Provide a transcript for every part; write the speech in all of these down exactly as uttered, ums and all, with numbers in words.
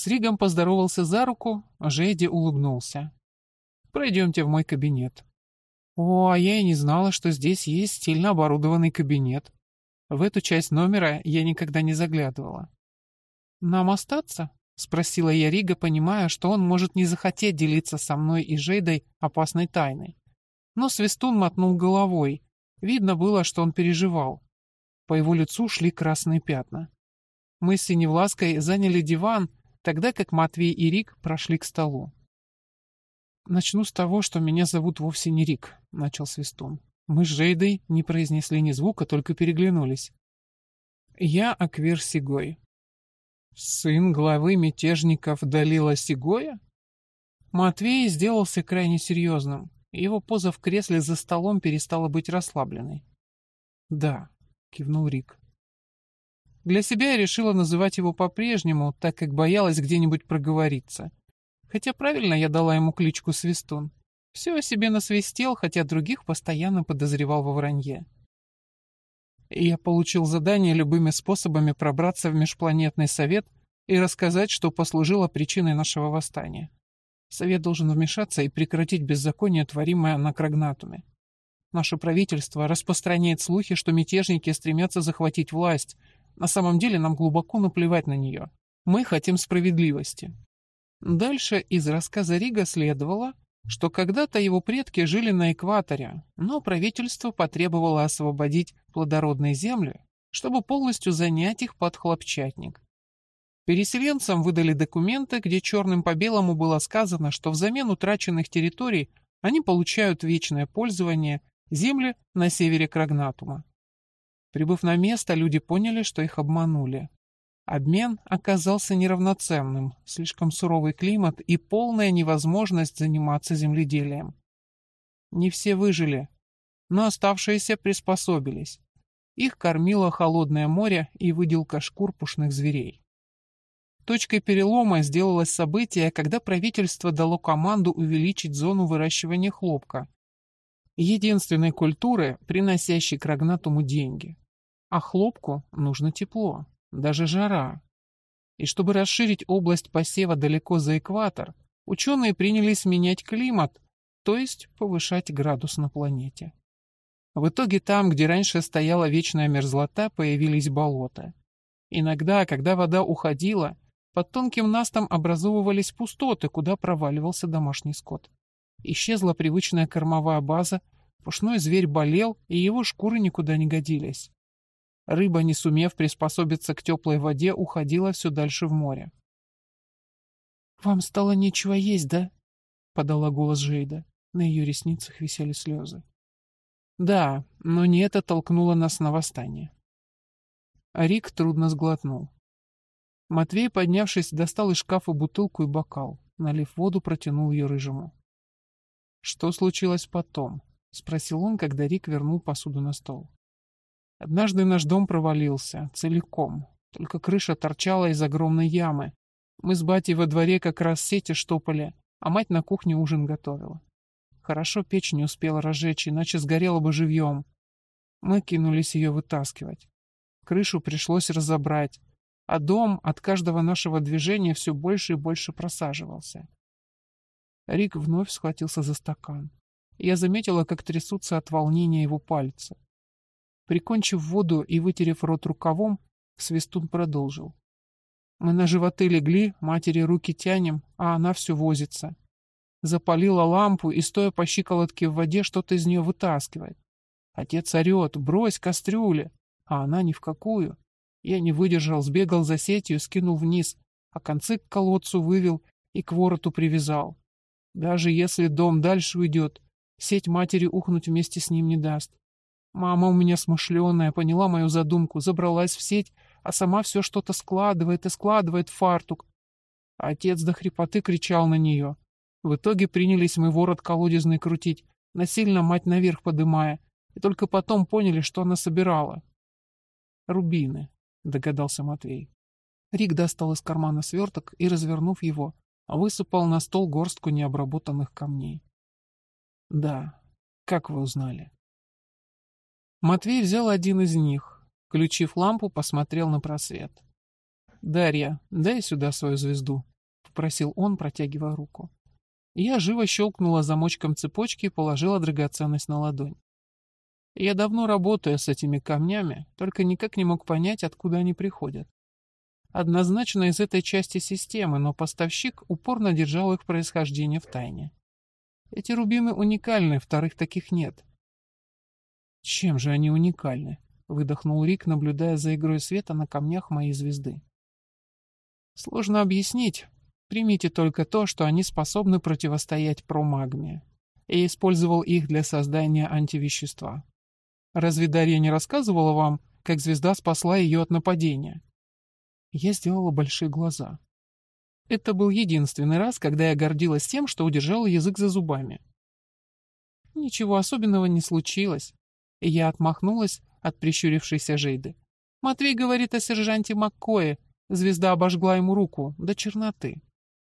С Ригом поздоровался за руку, а Жейде улыбнулся. «Пройдемте в мой кабинет». «О, а я и не знала, что здесь есть стильно оборудованный кабинет. В эту часть номера я никогда не заглядывала». «Нам остаться?» — спросила я Рига, понимая, что он может не захотеть делиться со мной и Жейдой опасной тайной. Но Свистун мотнул головой. Видно было, что он переживал. По его лицу шли красные пятна. Мы с Синевлаской заняли диван, тогда как Матвей и Рик прошли к столу. «Начну с того, что меня зовут вовсе не Рик», — начал Свистун. Мы с Жейдой не произнесли ни звука, только переглянулись. «Я Аквер Сигой». «Сын главы мятежников Далила Сигоя?» Матвей сделался крайне серьезным. Его поза в кресле за столом перестала быть расслабленной. «Да», — кивнул Рик. Для себя я решила называть его по-прежнему, так как боялась где-нибудь проговориться. Хотя правильно я дала ему кличку Свистун. Все о себе насвистел, хотя других постоянно подозревал во вранье. И я получил задание любыми способами пробраться в межпланетный совет и рассказать, что послужило причиной нашего восстания. Совет должен вмешаться и прекратить беззаконие, творимое на Крагнатуме. Наше правительство распространяет слухи, что мятежники стремятся захватить власть. На самом деле нам глубоко наплевать на нее. Мы хотим справедливости. Дальше из рассказа Рига следовало, что когда-то его предки жили на экваторе, но правительство потребовало освободить плодородные земли, чтобы полностью занять их под хлопчатник. Переселенцам выдали документы, где черным по белому было сказано, что взамен утраченных территорий они получают вечное пользование земли на севере Крагнатума. Прибыв на место, люди поняли, что их обманули. Обмен оказался неравноценным, слишком суровый климат и полная невозможность заниматься земледелием. Не все выжили, но оставшиеся приспособились. Их кормило холодное море и выделка шкур пушных зверей. Точкой перелома сделалось событие, когда правительство дало команду увеличить зону выращивания хлопка, единственной культуры, приносящей Крагнатуму деньги. А хлопку нужно тепло, даже жара. И чтобы расширить область посева далеко за экватор, ученые принялись менять климат, то есть повышать градус на планете. В итоге там, где раньше стояла вечная мерзлота, появились болота. Иногда, когда вода уходила, под тонким настом образовывались пустоты, куда проваливался домашний скот. Исчезла привычная кормовая база, пушной зверь болел, и его шкуры никуда не годились. Рыба, не сумев приспособиться к теплой воде, уходила все дальше в море. «Вам стало нечего есть, да?» — подала голос Жейда. На ее ресницах висели слезы. «Да, но не это толкнуло нас на восстание». А Рик трудно сглотнул. Матвей, поднявшись, достал из шкафа бутылку и бокал. Налив воду, протянул ее рыжему. «Что случилось потом?» — спросил он, когда Рик вернул посуду на стол. «Однажды наш дом провалился, целиком. Только крыша торчала из огромной ямы. Мы с батей во дворе как раз сети штопали, а мать на кухне ужин готовила. Хорошо печь не успела разжечь, иначе сгорела бы живьем. Мы кинулись ее вытаскивать. Крышу пришлось разобрать, а дом от каждого нашего движения все больше и больше просаживался». Рик вновь схватился за стакан. Я заметила, как трясутся от волнения его пальцы. Прикончив воду и вытерев рот рукавом, Свистун продолжил. «Мы на животы легли, матери руки тянем, а она все возится. Запалила лампу и, стоя по щиколотке в воде, что-то из нее вытаскивает. Отец орет: брось кастрюли, а она ни в какую. Я не выдержал, сбегал за сетью, скинул вниз, а концы к колодцу вывел и к вороту привязал. Даже если дом дальше уйдет, сеть матери ухнуть вместе с ним не даст. Мама у меня смышленая, поняла мою задумку, забралась в сеть, а сама все что-то складывает и складывает в фартук. А отец до хрипоты кричал на нее. В итоге принялись мы ворот колодезный крутить, насильно мать наверх подымая, и только потом поняли, что она собирала. «Рубины», — догадался Матвей. Рик достал из кармана сверток и, развернув его, высыпал на стол горстку необработанных камней. «Да, как вы узнали?» Матвей взял один из них, включив лампу, посмотрел на просвет. «Дарья, дай сюда свою звезду», попросил он, протягивая руку. Я живо щелкнула замочком цепочки и положила драгоценность на ладонь. Я давно работаю с этими камнями, только никак не мог понять, откуда они приходят. Однозначно из этой части системы, но поставщик упорно держал их происхождение в тайне. Эти рубины уникальны, вторых таких нет. Чем же они уникальны? Выдохнул Рик, наблюдая за игрой света на камнях моей звезды. Сложно объяснить. Примите только то, что они способны противостоять промагме. Я использовал их для создания антивещества. Разве Дарья не рассказывала вам, как звезда спасла ее от нападения? Я сделала большие глаза. Это был единственный раз, когда я гордилась тем, что удержала язык за зубами. Ничего особенного не случилось. И я отмахнулась от прищурившейся Жейды. Матвей говорит о сержанте Маккое. Звезда обожгла ему руку до черноты.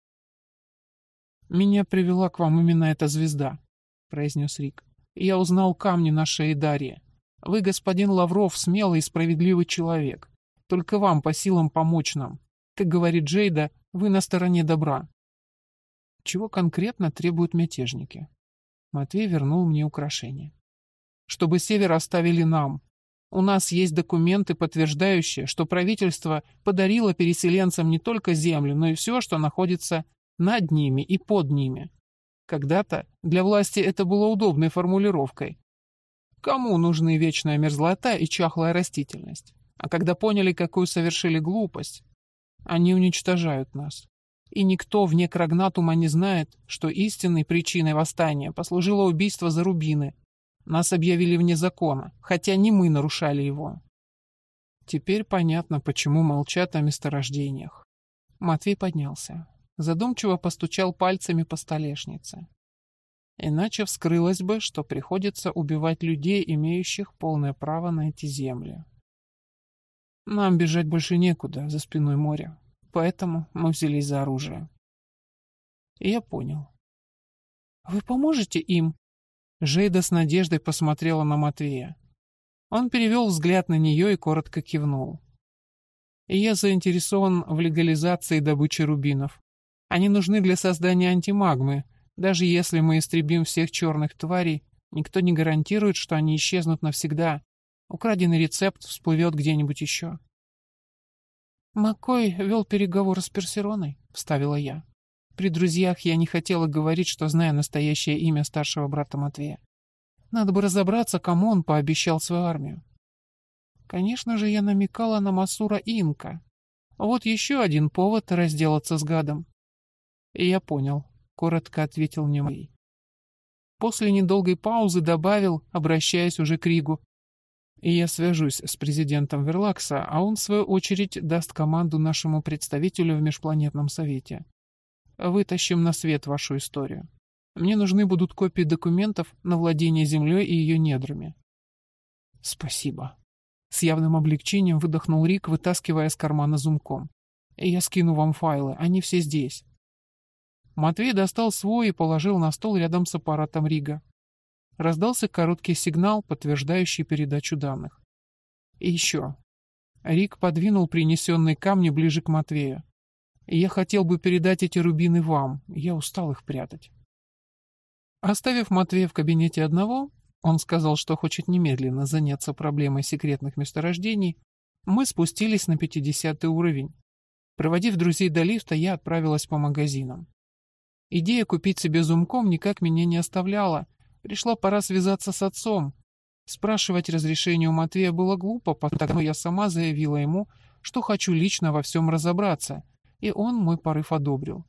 «Меня привела к вам именно эта звезда», — произнес Рик. «Я узнал камни на шее Дарьи. Вы, господин Лавров, смелый и справедливый человек. Только вам по силам помочь нам. Как говорит Джейда, вы на стороне добра». Чего конкретно требуют мятежники? Матвей вернул мне украшение. Чтобы север оставили нам. У нас есть документы, подтверждающие, что правительство подарило переселенцам не только землю, но и все, что находится над ними и под ними. Когда-то для власти это было удобной формулировкой. Кому нужны вечная мерзлота и чахлая растительность? А когда поняли, какую совершили глупость, они уничтожают нас. И никто вне Крагнатума не знает, что истинной причиной восстания послужило убийство за рубины. Нас объявили вне закона, хотя не мы нарушали его. Теперь понятно, почему молчат о месторождениях. Матвей поднялся. Задумчиво постучал пальцами по столешнице. Иначе вскрылось бы, что приходится убивать людей, имеющих полное право на эти земли. Нам бежать больше некуда, за спиной море. Поэтому мы взялись за оружие. И я понял. «Вы поможете им?» Жейда с надеждой посмотрела на Матвея. Он перевел взгляд на нее и коротко кивнул. И я заинтересован в легализации добычи рубинов. Они нужны для создания антимагмы. Даже если мы истребим всех черных тварей, никто не гарантирует, что они исчезнут навсегда. Украденный рецепт всплывет где-нибудь еще. «Маккой вел переговоры с Персероной», — вставила я. При друзьях я не хотела говорить, что знаю настоящее имя старшего брата Матвея. Надо бы разобраться, кому он пообещал свою армию. Конечно же, я намекала на Масура Инка. Вот еще один повод разделаться с гадом. И я понял, — коротко ответил мне Матвей. После недолгой паузы добавил, обращаясь уже к Ригу. И я свяжусь с президентом Верлакса, а он, в свою очередь, даст команду нашему представителю в Межпланетном Совете. Вытащим на свет вашу историю. Мне нужны будут копии документов на владение землей и ее недрами. Спасибо. С явным облегчением выдохнул Рик, вытаскивая из кармана зумком. И я скину вам файлы, они все здесь. Матвей достал свой и положил на стол рядом с аппаратом Рига. Раздался короткий сигнал, подтверждающий передачу данных. И еще. Рик подвинул принесенные камни ближе к Матвею. Я хотел бы передать эти рубины вам, я устал их прятать. Оставив Матвея в кабинете одного, он сказал, что хочет немедленно заняться проблемой секретных месторождений, мы спустились на пятидесятый уровень. Проводив друзей до лифта, я отправилась по магазинам. Идея купить себе зумком никак меня не оставляла. Пришла пора связаться с отцом. Спрашивать разрешение у Матвея было глупо, потому я сама заявила ему, что хочу лично во всем разобраться, и он мой порыв одобрил.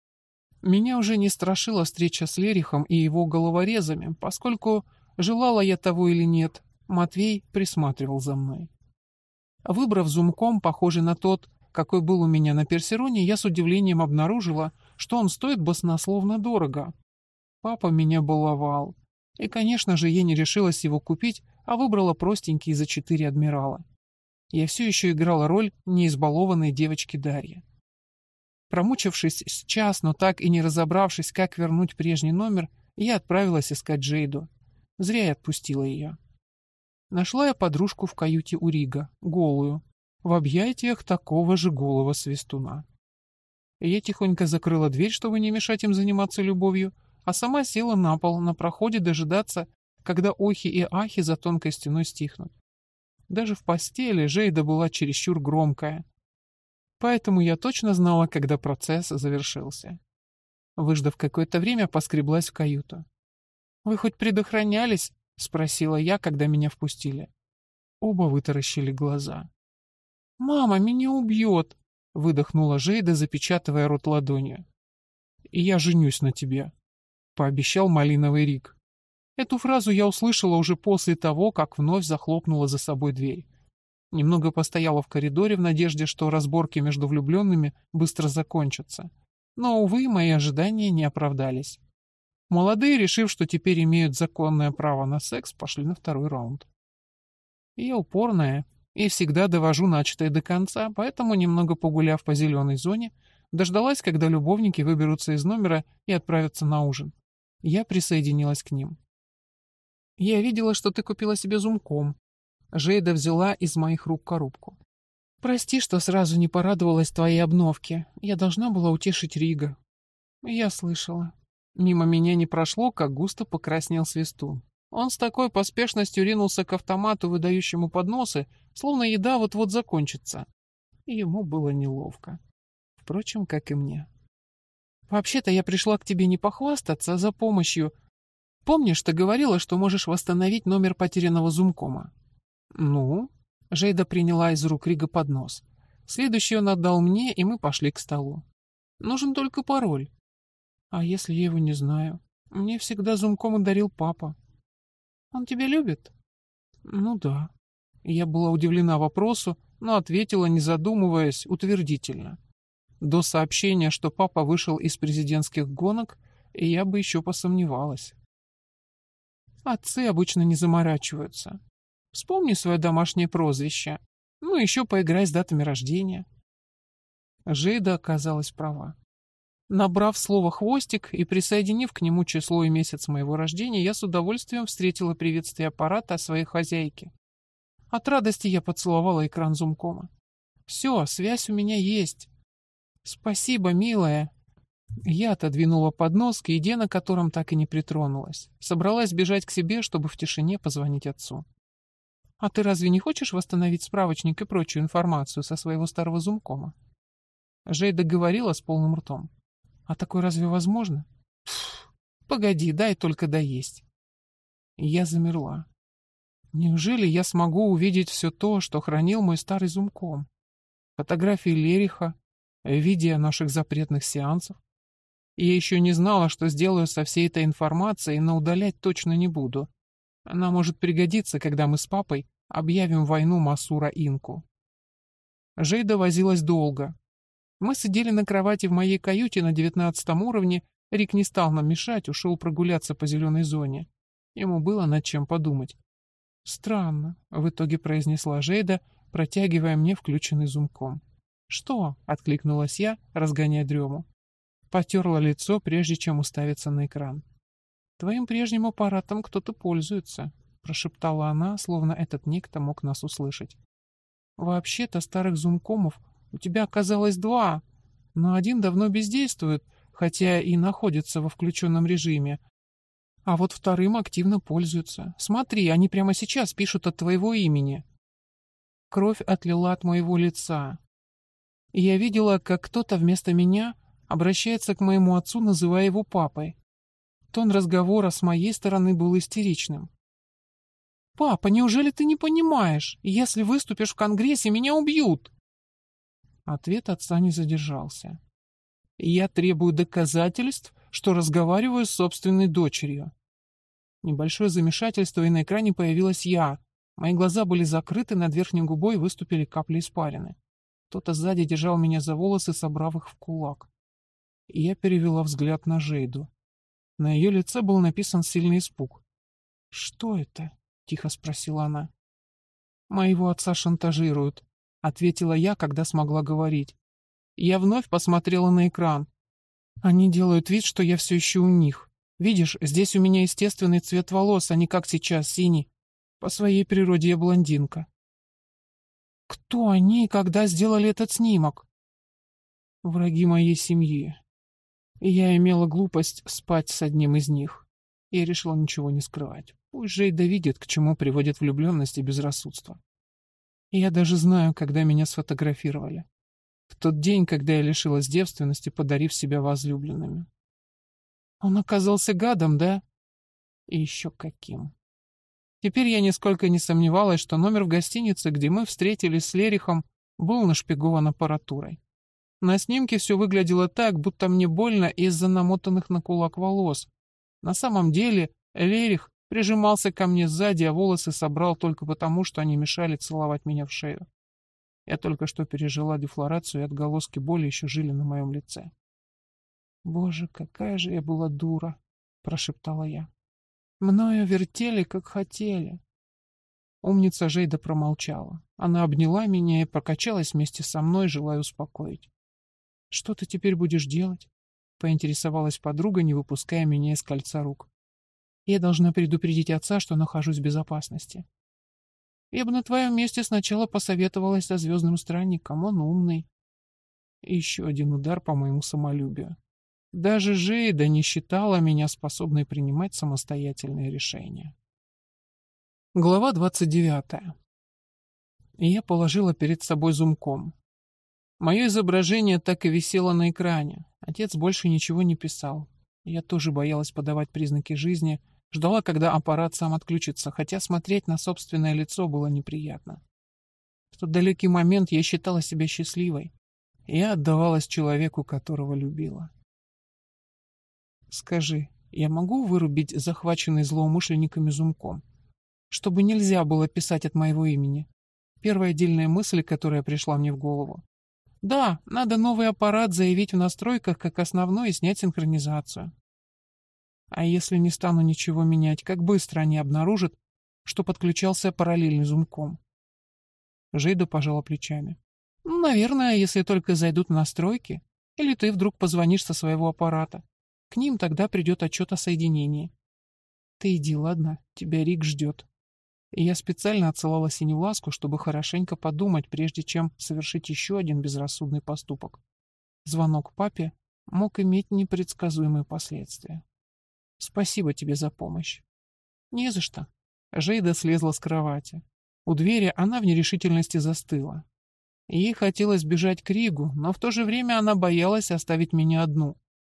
Меня уже не страшила встреча с Лерихом и его головорезами, поскольку, желала я того или нет, Матвей присматривал за мной. Выбрав зумком, похожий на тот, какой был у меня на Персероне, я с удивлением обнаружила, что он стоит баснословно дорого. Папа меня баловал. И, конечно же, я не решилась его купить, а выбрала простенький за четыре адмирала. Я все еще играла роль неизбалованной девочки Дарьи. Промучившись с час, но так и не разобравшись, как вернуть прежний номер, я отправилась искать Джейду. Зря я отпустила ее. Нашла я подружку в каюте у Рига, голую, в объятиях такого же голого свистуна. Я тихонько закрыла дверь, чтобы не мешать им заниматься любовью, а сама села на пол на проходе дожидаться, когда охи и ахи за тонкой стеной стихнут. Даже в постели Жейда была чересчур громкая. Поэтому я точно знала, когда процесс завершился. Выждав какое-то время, поскреблась в каюту. «Вы хоть предохранялись?» — спросила я, когда меня впустили. Оба вытаращили глаза. «Мама меня убьет!» — выдохнула Жейда, запечатывая рот ладонью. «И я женюсь на тебе», — пообещал малиновый Рик. Эту фразу я услышала уже после того, как вновь захлопнула за собой дверь. Немного постояла в коридоре в надежде, что разборки между влюбленными быстро закончатся. Но, увы, мои ожидания не оправдались. Молодые, решив, что теперь имеют законное право на секс, пошли на второй раунд. Я упорная и всегда довожу начатое до конца, поэтому, немного погуляв по зеленой зоне, дождалась, когда любовники выберутся из номера и отправятся на ужин. Я присоединилась к ним. «Я видела, что ты купила себе зумком». Жейда взяла из моих рук коробку. «Прости, что сразу не порадовалась твоей обновке. Я должна была утешить Рига». Я слышала. Мимо меня не прошло, как густо покраснел Свистун. Он с такой поспешностью ринулся к автомату, выдающему подносы, словно еда вот-вот закончится. И ему было неловко. Впрочем, как и мне. «Вообще-то я пришла к тебе не похвастаться, а за помощью. Помнишь, ты говорила, что можешь восстановить номер потерянного зумкома?» «Ну?» Жейда приняла из рук Рига поднос. Следующий он отдал мне, и мы пошли к столу. «Нужен только пароль». «А если я его не знаю? Мне всегда зумкомы дарил папа». «Он тебя любит?» «Ну да». Я была удивлена вопросу, но ответила, не задумываясь, утвердительно. До сообщения, что папа вышел из президентских гонок, и я бы еще посомневалась. Отцы обычно не заморачиваются. Вспомни свое домашнее прозвище. Ну, еще поиграй с датами рождения. Жейда оказалась права. Набрав слово «хвостик» и присоединив к нему число и месяц моего рождения, я с удовольствием встретила приветствие аппарата о своей хозяйке. От радости я поцеловала экран зумкома. «Все, связь у меня есть». «Спасибо, милая». Я отодвинула поднос, к еде на котором так и не притронулась. Собралась бежать к себе, чтобы в тишине позвонить отцу. «А ты разве не хочешь восстановить справочник и прочую информацию со своего старого зумкома?» Жейда говорила с полным ртом. «А такое разве возможно?» Пфф, «Погоди, дай только доесть». Я замерла. Неужели я смогу увидеть все то, что хранил мой старый зумком? Фотографии Лериха, видео наших запретных сеансов. И я еще не знала, что сделаю со всей этой информацией, но удалять точно не буду. Она может пригодиться, когда мы с папой объявим войну Масура Инку. Жейда возилась долго. Мы сидели на кровати в моей каюте на девятнадцатом уровне, Рик не стал нам мешать, ушел прогуляться по зеленой зоне. Ему было над чем подумать. «Странно», — в итоге произнесла Жейда, протягивая мне включенный зумком. «Что?» — откликнулась я, разгоняя дрему. Потерла лицо, прежде чем уставиться на экран. «Твоим прежним аппаратом кто-то пользуется», — прошептала она, словно этот некто мог нас услышать. «Вообще-то старых зумкомов у тебя оказалось два, но один давно бездействует, хотя и находится во включенном режиме. А вот вторым активно пользуются. Смотри, они прямо сейчас пишут от твоего имени». Кровь отлила от моего лица. И я видела, как кто-то вместо меня обращается к моему отцу, называя его папой. Тон разговора с моей стороны был истеричным. «Папа, неужели ты не понимаешь? Если выступишь в Конгрессе, меня убьют!» Ответ отца не задержался. «Я требую доказательств, что разговариваю с собственной дочерью». Небольшое замешательство, и на экране появилась я. Мои глаза были закрыты, над верхней губой выступили капли испарины. Кто-то сзади держал меня за волосы, собрав их в кулак. И я перевела взгляд на Жейду. На ее лице был написан сильный испуг. «Что это?» — тихо спросила она. «Моего отца шантажируют», — ответила я, когда смогла говорить. Я вновь посмотрела на экран. Они делают вид, что я все еще у них. Видишь, здесь у меня естественный цвет волос, а не как сейчас, синий. По своей природе я блондинка. Кто они и когда сделали этот снимок? Враги моей семьи. И я имела глупость спать с одним из них. Я решила ничего не скрывать. Пусть Жейда видит, к чему приводит влюбленность и безрассудство. И я даже знаю, когда меня сфотографировали. В тот день, когда я лишилась девственности, подарив себя возлюбленными. Он оказался гадом, да? И еще каким. Теперь я нисколько не сомневалась, что номер в гостинице, где мы встретились с Лерихом, был нашпигован аппаратурой. На снимке все выглядело так, будто мне больно из-за намотанных на кулак волос. На самом деле Лерих прижимался ко мне сзади, а волосы собрал только потому, что они мешали целовать меня в шею. Я только что пережила дефлорацию, и отголоски боли еще жили на моем лице. «Боже, какая же я была дура!» — прошептала я. «Мною вертели, как хотели». Умница Жейда промолчала. Она обняла меня и прокачалась вместе со мной, желая успокоить. «Что ты теперь будешь делать?» — поинтересовалась подруга, не выпуская меня из кольца рук. «Я должна предупредить отца, что нахожусь в безопасности». «Я бы на твоем месте сначала посоветовалась со звездным странником, он умный». И еще один удар по моему самолюбию. Даже Жейда не считала меня способной принимать самостоятельные решения. Глава двадцать девятая. Я положила перед собой зумком. Мое изображение так и висело на экране. Отец больше ничего не писал. Я тоже боялась подавать признаки жизни, ждала, когда аппарат сам отключится, хотя смотреть на собственное лицо было неприятно. В тот далекий момент я считала себя счастливой. Я отдавалась человеку, которого любила. «Скажи, я могу вырубить захваченный злоумышленниками зумком? Чтобы нельзя было писать от моего имени?» Первая отдельная мысль, которая пришла мне в голову. «Да, надо новый аппарат заявить в настройках как основной и снять синхронизацию». А если не стану ничего менять, как быстро они обнаружат, что подключался параллельный зумком? Жейда пожала плечами. «Ну, наверное, если только зайдут в настройки, или ты вдруг позвонишь со своего аппарата. К ним тогда придет отчет о соединении. Ты иди, ладно? Тебя Рик ждет». И я специально отсылала Синевласку, чтобы хорошенько подумать, прежде чем совершить еще один безрассудный поступок. Звонок папе мог иметь непредсказуемые последствия. «Спасибо тебе за помощь». «Не за что». Жейда слезла с кровати. У двери она в нерешительности застыла. Ей хотелось бежать к Ригу, но в то же время она боялась оставить меня одну.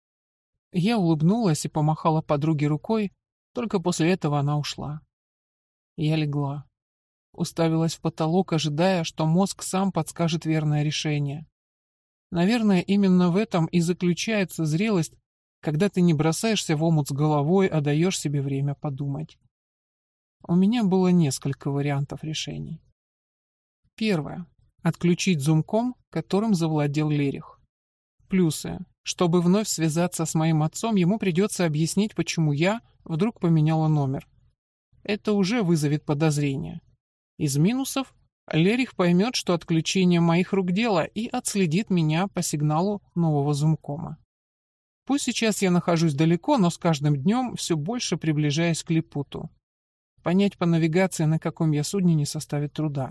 Я улыбнулась и помахала подруге рукой, только после этого она ушла. Я легла. Уставилась в потолок, ожидая, что мозг сам подскажет верное решение. Наверное, именно в этом и заключается зрелость, когда ты не бросаешься в омут с головой, а даешь себе время подумать. У меня было несколько вариантов решений. Первое. Отключить зумком, которым завладел Лерих. Плюсы. Чтобы вновь связаться с моим отцом, ему придется объяснить, почему я вдруг поменяла номер. Это уже вызовет подозрения. Из минусов Лерих поймет, что отключение моих рук дело, и отследит меня по сигналу нового зумкома. Пусть сейчас я нахожусь далеко, но с каждым днем все больше приближаюсь к Липуту. Понять по навигации, на каком я судне, не составит труда.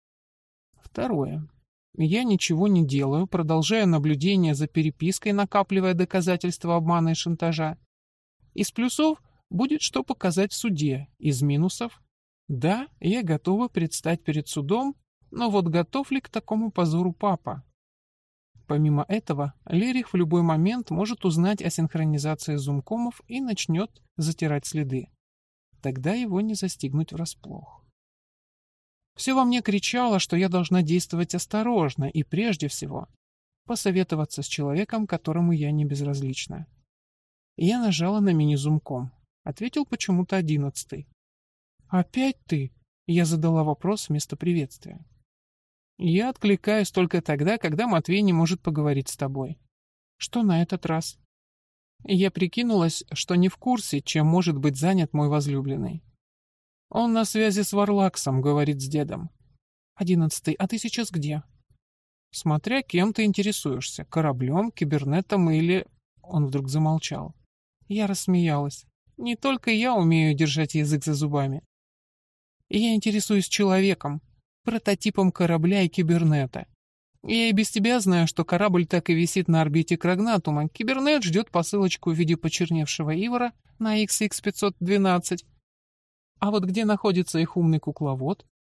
Второе. Я ничего не делаю, продолжаю наблюдение за перепиской, накапливая доказательства обмана и шантажа. Из плюсов будет что показать в суде. Из минусов — да, я готова предстать перед судом, но вот готов ли к такому позору папа? Помимо этого, Лерих в любой момент может узнать о синхронизации зумкомов и начнет затирать следы. Тогда его не застигнуть врасплох. Все во мне кричало, что я должна действовать осторожно и, прежде всего, посоветоваться с человеком, которому я не безразлична. Я нажала на мини-зумком. Ответил почему-то одиннадцатый. «Опять ты?» — я задала вопрос вместо приветствия. «Я откликаюсь только тогда, когда Матвей не может поговорить с тобой». «Что на этот раз?» Я прикинулась, что не в курсе, чем может быть занят мой возлюбленный. «Он на связи с Варлаксом», — говорит с дедом. «Одиннадцатый, а ты сейчас где?» «Смотря кем ты интересуешься, кораблем, кибернетом или...» Он вдруг замолчал. Я рассмеялась. Не только я умею держать язык за зубами. Я интересуюсь человеком, прототипом корабля и кибернета. Я и без тебя знаю, что корабль так и висит на орбите Крагнатума. Кибернет ждет посылочку в виде почерневшего Ивара на икс икс пятьсот двенадцать. А вот где находится их умный кукловод?